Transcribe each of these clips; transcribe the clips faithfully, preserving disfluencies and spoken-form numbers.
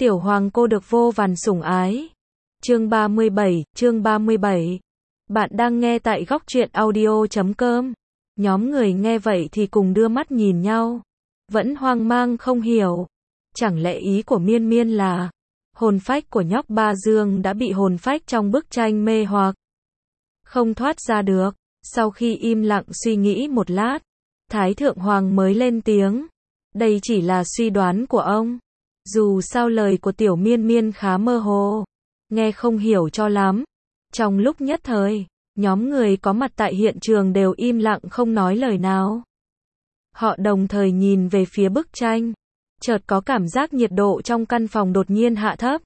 Tiểu hoàng cô được vô vàn sủng ái. Chương ba mươi bảy, chương ba mươi bảy. Bạn đang nghe tại góc truyện audio chấm com. Nhóm người nghe vậy thì cùng đưa mắt nhìn nhau, vẫn hoang mang không hiểu. Chẳng lẽ ý của Miên Miên là hồn phách của nhóc Ba Dương đã bị hồn phách trong bức tranh mê hoặc, không thoát ra được. Sau khi im lặng suy nghĩ một lát, Thái Thượng Hoàng mới lên tiếng. Đây chỉ là suy đoán của ông. Dù sao lời của Tiểu Miên Miên khá mơ hồ, nghe không hiểu cho lắm. Trong lúc nhất thời, nhóm người có mặt tại hiện trường đều im lặng không nói lời nào. Họ đồng thời nhìn về phía bức tranh, chợt có cảm giác nhiệt độ trong căn phòng đột nhiên hạ thấp.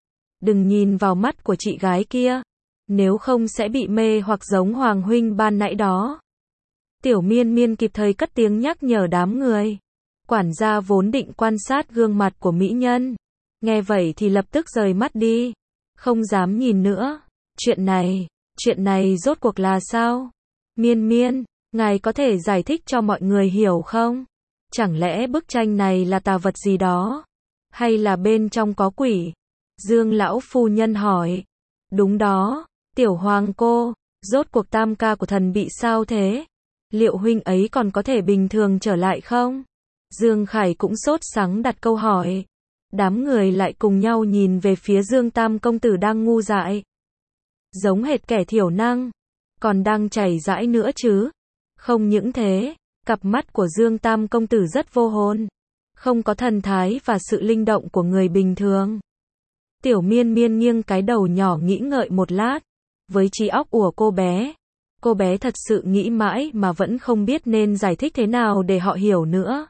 Đừng nhìn vào mắt của chị gái kia, nếu không sẽ bị mê hoặc giống Hoàng huynh ban nãy đó. Tiểu Miên Miên kịp thời cất tiếng nhắc nhở đám người. Quản gia vốn định quan sát gương mặt của mỹ nhân, nghe vậy thì lập tức rời mắt đi, không dám nhìn nữa. Chuyện này, chuyện này rốt cuộc là sao? Miên Miên, ngài có thể giải thích cho mọi người hiểu không? Chẳng lẽ bức tranh này là tà vật gì đó? Hay là bên trong có quỷ? Dương lão phu nhân hỏi. Đúng đó, Tiểu hoàng cô, rốt cuộc tam ca của thần bị sao thế? Liệu huynh ấy còn có thể bình thường trở lại không? Dương Khải cũng sốt sắng đặt câu hỏi. Đám người lại cùng nhau nhìn về phía Dương Tam công tử đang ngu dại, giống hệt kẻ thiểu năng, còn đang chảy dãi nữa chứ. Không những thế, cặp mắt của Dương Tam công tử rất vô hồn, không có thần thái và sự linh động của người bình thường. Tiểu Miên Miên nghiêng cái đầu nhỏ nghĩ ngợi một lát. Với trí óc của cô bé, cô bé thật sự nghĩ mãi mà vẫn không biết nên giải thích thế nào để họ hiểu nữa.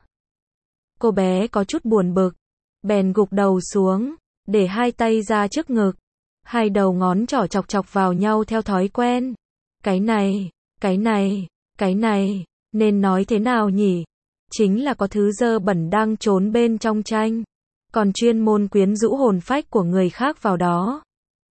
Cô bé có chút buồn bực, bèn gục đầu xuống, để hai tay ra trước ngực, hai đầu ngón trỏ chọc chọc vào nhau theo thói quen. Cái này, cái này, cái này, nên nói thế nào nhỉ? Chính là có thứ dơ bẩn đang trốn bên trong tranh, còn chuyên môn quyến rũ hồn phách của người khác vào đó,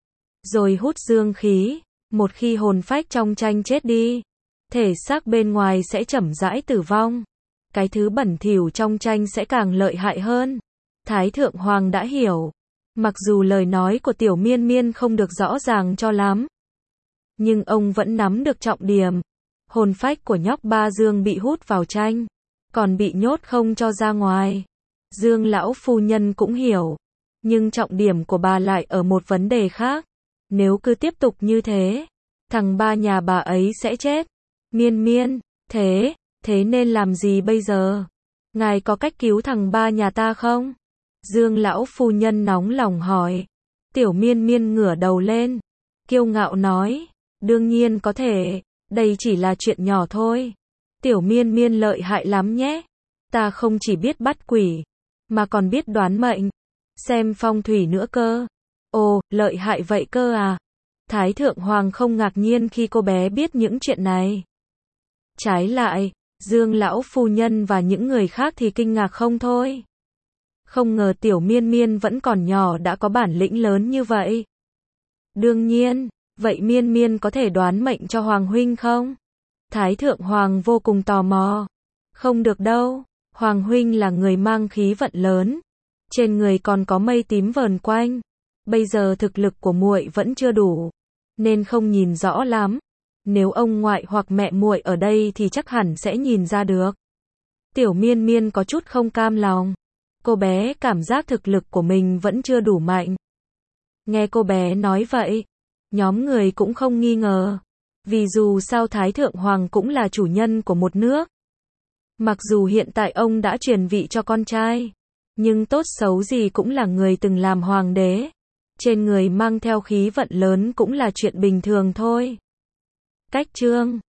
rồi hút dương khí. Một khi hồn phách trong tranh chết đi, thể xác bên ngoài sẽ chậm rãi tử vong. Cái thứ bẩn thỉu trong tranh sẽ càng lợi hại hơn. Thái Thượng Hoàng đã hiểu. Mặc dù lời nói của Tiểu Miên Miên không được rõ ràng cho lắm, nhưng ông vẫn nắm được trọng điểm. Hồn phách của nhóc Ba Dương bị hút vào tranh, còn bị nhốt không cho ra ngoài. Dương lão phu nhân cũng hiểu, nhưng trọng điểm của bà lại ở một vấn đề khác. Nếu cứ tiếp tục như thế, thằng ba nhà bà ấy sẽ chết. Miên Miên, thế, thế nên làm gì bây giờ? Ngài có cách cứu thằng ba nhà ta không? Dương lão phu nhân nóng lòng hỏi. Tiểu Miên Miên ngửa đầu lên, kiêu ngạo nói, đương nhiên có thể, đây chỉ là chuyện nhỏ thôi. Tiểu Miên Miên lợi hại lắm nhé. Ta không chỉ biết bắt quỷ, mà còn biết đoán mệnh, xem phong thủy nữa cơ. Ồ, lợi hại vậy cơ à? Thái Thượng Hoàng không ngạc nhiên khi cô bé biết những chuyện này. Trái lại, Dương lão phu nhân và những người khác thì kinh ngạc không thôi. Không ngờ Tiểu Miên Miên vẫn còn nhỏ đã có bản lĩnh lớn như vậy. Đương nhiên, vậy Miên Miên có thể đoán mệnh cho Hoàng huynh không? Thái Thượng Hoàng vô cùng tò mò. Không được đâu, Hoàng huynh là người mang khí vận lớn, trên người còn có mây tím vờn quanh. Bây giờ thực lực của muội vẫn chưa đủ, nên không nhìn rõ lắm. Nếu ông ngoại hoặc mẹ muội ở đây thì chắc hẳn sẽ nhìn ra được. Tiểu Miên Miên có chút không cam lòng. Cô bé cảm giác thực lực của mình vẫn chưa đủ mạnh. Nghe cô bé nói vậy, nhóm người cũng không nghi ngờ. Vì dù sao Thái Thượng Hoàng cũng là chủ nhân của một nước. Mặc dù hiện tại ông đã truyền vị cho con trai, nhưng tốt xấu gì cũng là người từng làm hoàng đế. Trên người mang theo khí vận lớn cũng là chuyện bình thường thôi. Cách chương